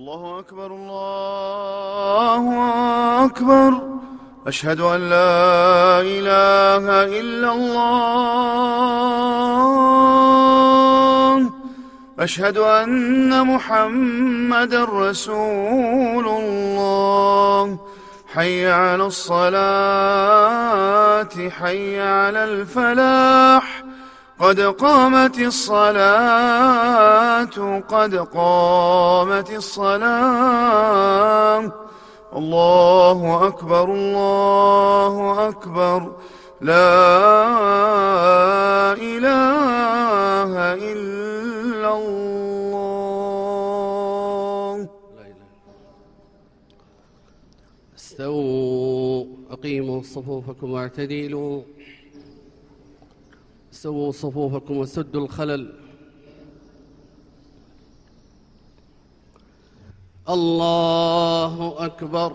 الله أكبر الله أكبر. أشهد أن لا إله إلا الله. أشهد أن محمدًا رسول الله. حي على الصلاة حي على الفلاح. قد قامت الصلاة قد قامت الصلاة. الله أكبر الله أكبر. لا إله إلا الله. استووا أقيموا صفوفكم واعتدلوا. سووا صفوفكم وسدوا الخلل. الله أكبر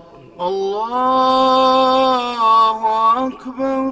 الله أكبر.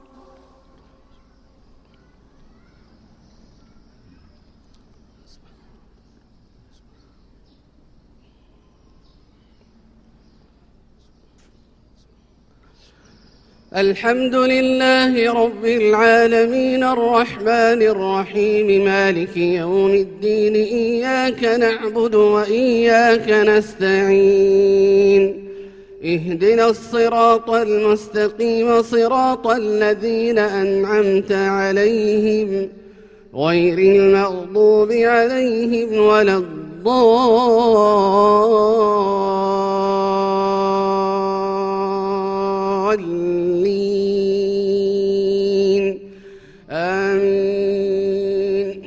الحمد لله رب العالمين الرحمن الرحيم مالك يوم الدين. إياك نعبد وإياك نستعين. اهدنا الصراط المستقيم صراط الذين أنعمت عليهم غير المغضوب عليهم ولا الضالين. آمين.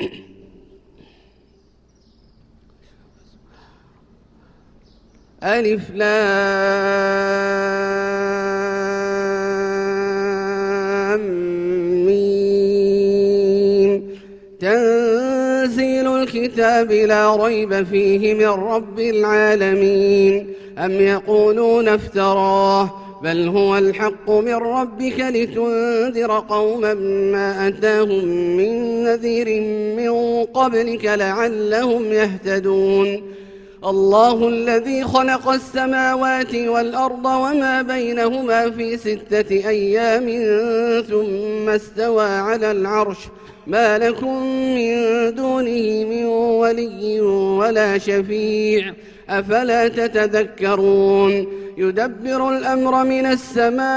ألف لام ميم. تنزيل الكتاب لا ريب فيه من رب العالمين. أم يقولون افتراه بل هو الحق من ربك لتنذر قوما ما أتاهم من نذير من قبلك لعلهم يهتدون. الله الذي خلق السماوات والأرض وما بينهما في 6 أيام ثم استوى على العرش. ما لكم من دونه من ولي ولا شفيع أفلا تتذكرون. يدبر الأمر من السماء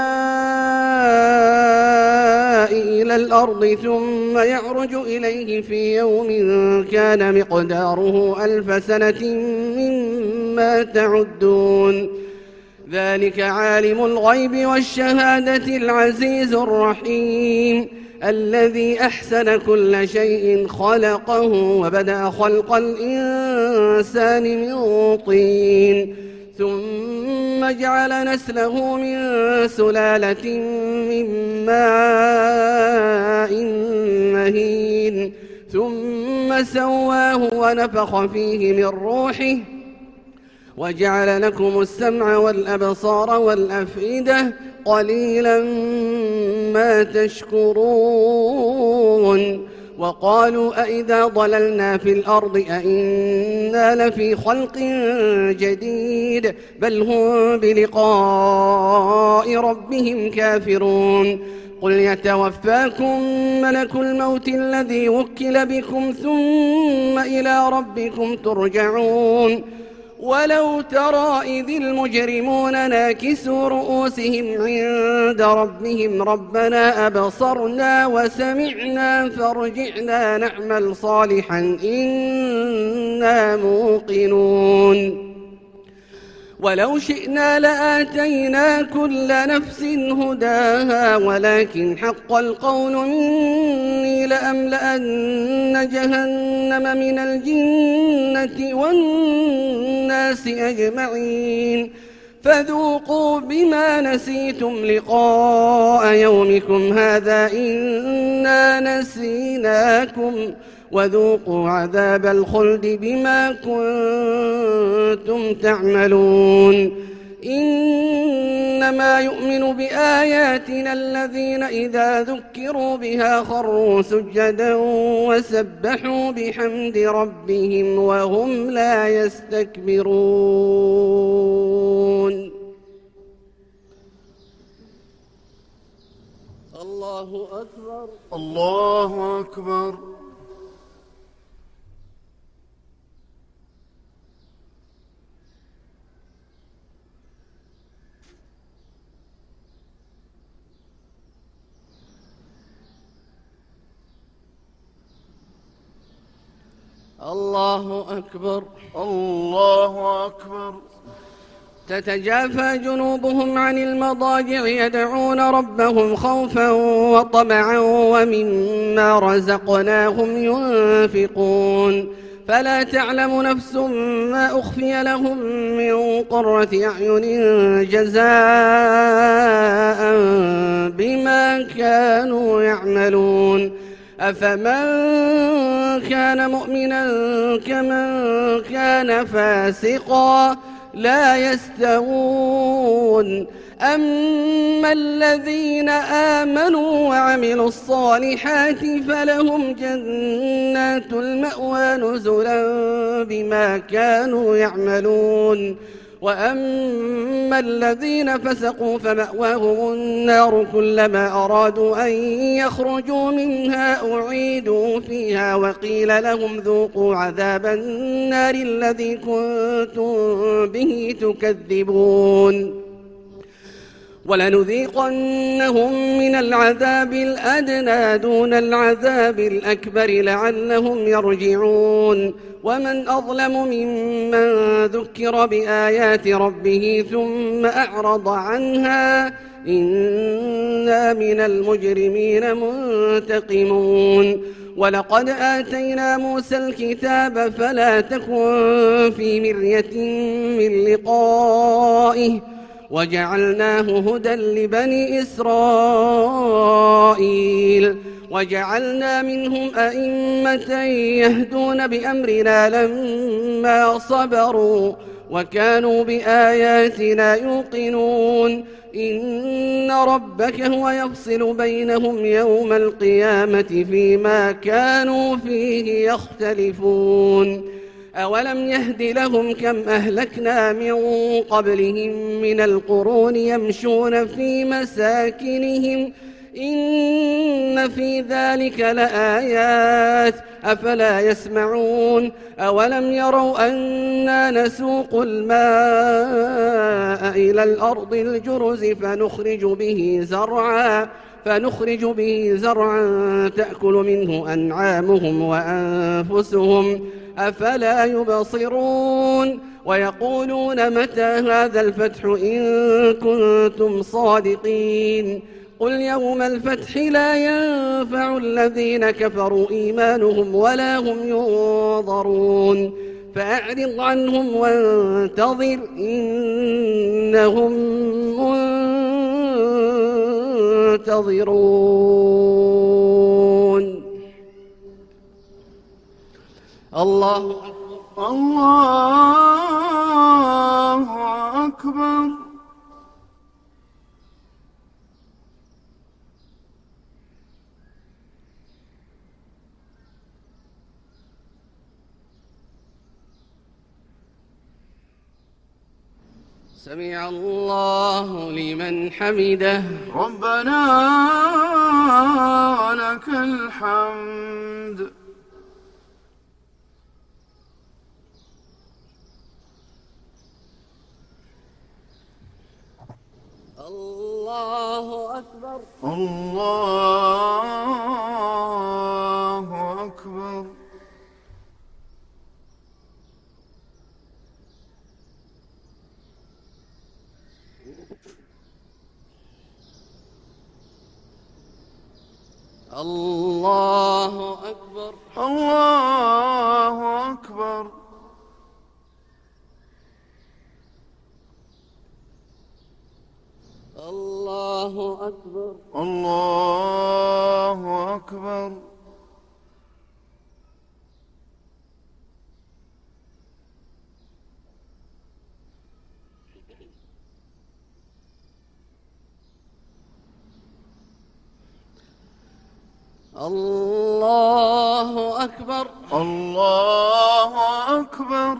إلى الأرض ثم يعرج إليه في يوم كان مقداره 1000 سنة مما تعدون. ذلك عالم الغيب والشهادة العزيز الرحيم الذي أحسن كل شيء خلقه وبدأ خلق الإنسان من طين ثم جعل نسله من سلالة من ماء مهين ثم سواه ونفخ فيه من روحه وجعل لكم السمع والأبصار والأفئدة قليلا ما تشكرون. وقالوا أئذا ضللنا في الأرض أئنا لفي خلق جديد بل هم بلقاء ربهم كافرون. قل يتوفاكم ملك الموت الذي وكل بكم ثم إلى ربكم ترجعون. ولو ترى إذ المجرمون ناكسوا رؤوسهم عند ربهم ربنا أبصرنا وسمعنا فارجعنا نعمل صالحا إنا موقنون. ولو شئنا لآتينا كل نفس هداها ولكن حق القول مني لأملأن جهنم من الجنة والناس أجمعين. فذوقوا بما نسيتم لقاء يومكم هذا إنا نسيناكم وذوقوا عذاب الخلد بما كنتم تعملون. إن إنما يؤمن بآياتنا الذين إذا ذكروا بها خروا سجدا وسبحوا بحمد ربهم وهم لا يستكبرون. الله أكبر. الله أكبر. الله أكبر. الله أكبر. تتجافى جنوبهم عن المضاجع يدعون ربهم خوفا وطمعا ومما رزقناهم ينفقون فلا تعلم نفس ما أخفي لهم من قرة أعين جزاء بما كانوا يعملون. أفمن كان مؤمنا كمن كان فاسقا لا يستوون. أما الذين آمنوا وعملوا الصالحات فلهم جنات المأوى نزلا بما كانوا يعملون. وأما الذين فسقوا فمأواهم النار كلما أرادوا أن يخرجوا منها أعيدوا فيها وقيل لهم ذوقوا عذاب النار الذي كنتم به تكذبون. ولنذيقنهم من العذاب الأدنى دون العذاب الأكبر لعلهم يرجعون. ومن أظلم ممن ذكر بآيات ربه ثم أعرض عنها إنا من المجرمين منتقمون. ولقد آتينا موسى الكتاب فلا تكن في مرية من لقائه وجعلناه هدى لبني إسرائيل وجعلنا منهم أئمة يهدون بأمرنا لما صبروا وكانوا بآياتنا يوقنون. إن ربك هو يفصل بينهم يوم القيامة فيما كانوا فيه يختلفون. أولم يهد لهم كم أهلكنا من قبلهم من القرون يمشون في مساكنهم إن في ذلك لآيات أفلا يسمعون. أولم يروا أنا نسوق الماء إلى الأرض الجرز فنخرج به زرعا تأكل منه أنعامهم وأنفسهم أفلا يبصرون. ويقولون متى هذا الفتح إن كنتم صادقين قل يوم الفتح لا ينفع الذين كفروا إيمانهم ولا هم ينظرون. فأعرض عنهم وانتظر إنهم منتظرون. الله أكبر. الله أكبر. سمع الله لمن حمده. ربنا ولك الحمد. الله أكبر. الله أكبر. الله أكبر. الله أكبر. الله أكبر. الله أكبر. الله أكبر. الله أكبر.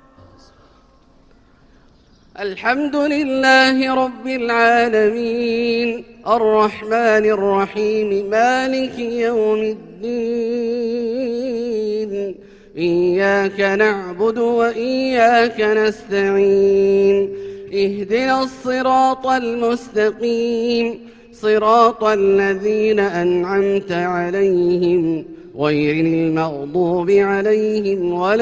الحمد لله رب العالمين الرحمن الرحيم مالك يوم الدين إياك نعبد وإياك نستعين اهدنا الصراط المستقيم صراط الذين أنعمت عليهم غير المغضوب عليهم ولا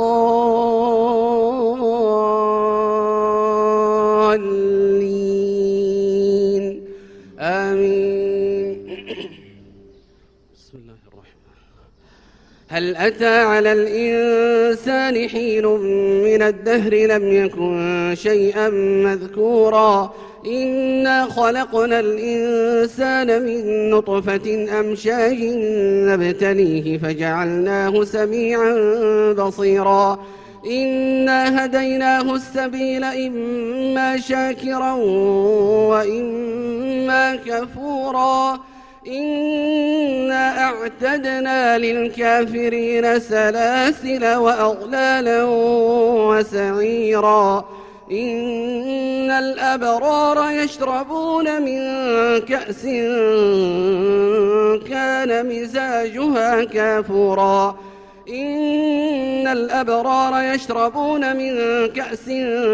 الضالين آمين. بسم الله الرحمن. هل أتى على الإنسان حين من الدهر لم يكن شيئا مذكورا إنا خلقنا الإنسان من نطفة أمشاج نبتليه فجعلناه سميعا بصيرا إنا هديناه السبيل إما شاكرا وإما كفورا إنا أعتدنا للكافرين سلاسل وأغلالا وسعيرا إن الأبرار يشربون من كأس كان مزاجها كافورا إن الأبرار يشربون من كأس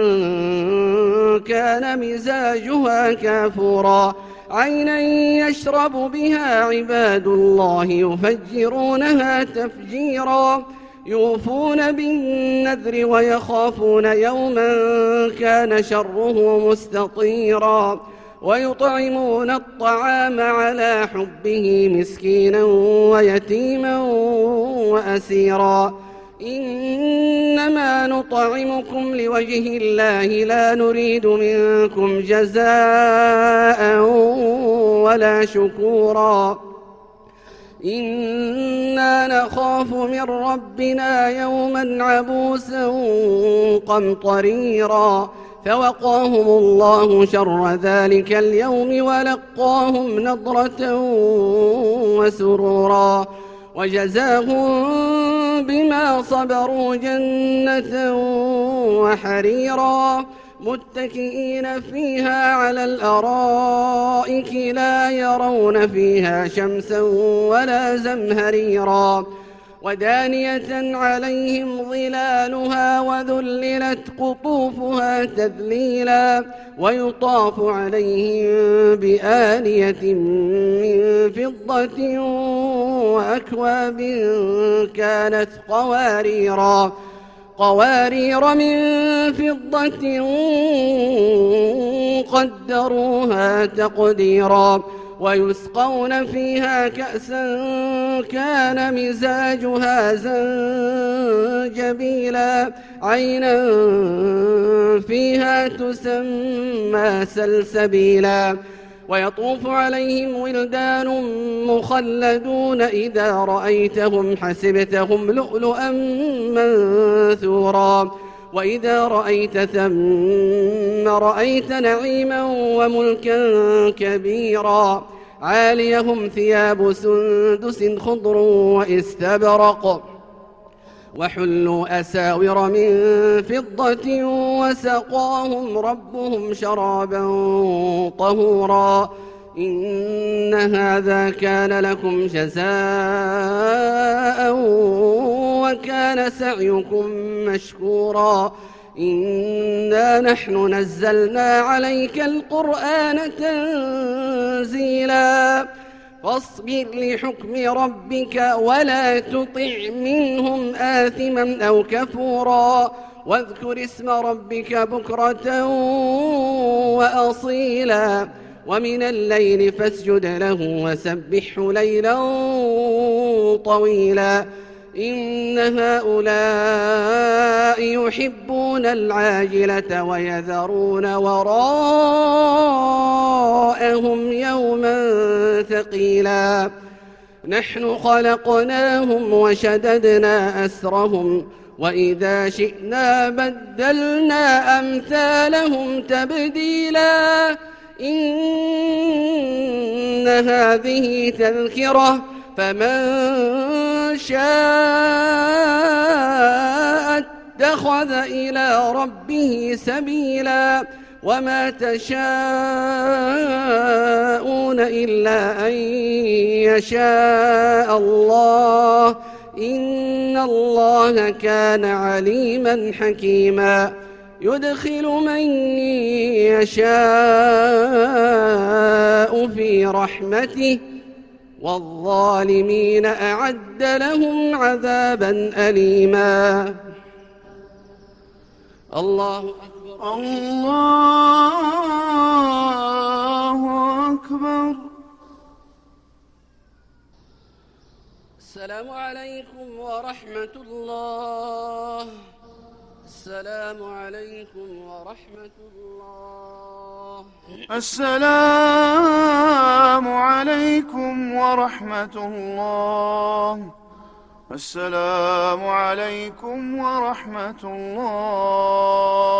كان مزاجها كافورا عينا يشرب بها عباد الله يفجرونها تفجيرا يوفون بالنذر ويخافون يوما كان شره مستطيرا ويطعمون الطعام على حبه مسكينا ويتيما وأسيرا إنما نطعمكم لوجه الله لا نريد منكم جزاء ولا شكورا إنا نخاف من ربنا يوما عبوسا قمطريرا فوقاهم الله شر ذلك اليوم ولقاهم نضرة وسرورا وجزاهم بما صبروا جنة وحريرا متكئين فيها على الأرائك لا يرون فيها شمسا ولا زمهريرا ودانية عليهم ظلالها وذللت قطوفها تذليلا ويطاف عليهم بآنية من فضة وأكواب كانت قوارير من فضة قدروها تقديرا ويسقون فيها كأسا كان مزاجها زنجبيلا عينا فيها تسمى سلسبيلا ويطوف عليهم ولدان مخلدون إذا رأيتهم حسبتهم لؤلؤا منثورا وإذا رأيت ثم رأيت نعيما وملكا كبيرا عاليهم ثياب سندس خضر واستبرق وحلوا أساور من فضة وسقاهم ربهم شرابا طهورا إن هذا كان لكم جزاء وكان سعيكم مشكورا إنا نحن نزلنا عليك القرآن تنزيلا فاصبر لحكم ربك ولا تطع منهم آثما أو كفورا واذكر اسم ربك بكرة وأصيلا ومن الليل فاسجد له وسبحه ليلا طويلا إن هؤلاء يحبون العاجلة ويذرون وراءهم يوما ثقيلا نحن خلقناهم وشددنا أسرهم وإذا شئنا بدلنا أمثالهم تبديلا إن هذه فمن شاء اتخذ إلى ربه سبيلا وما تشاءون إلا أن يشاء الله إن الله كان عليما حكيما يدخل من يشاء في رحمته والظالمين أعد لهم عذابا أليما الله أكبر الله أكبر. السلام عليكم ورحمة الله. السلام عليكم ورحمة الله. السلام عليكم ورحمة الله. السلام عليكم ورحمة الله.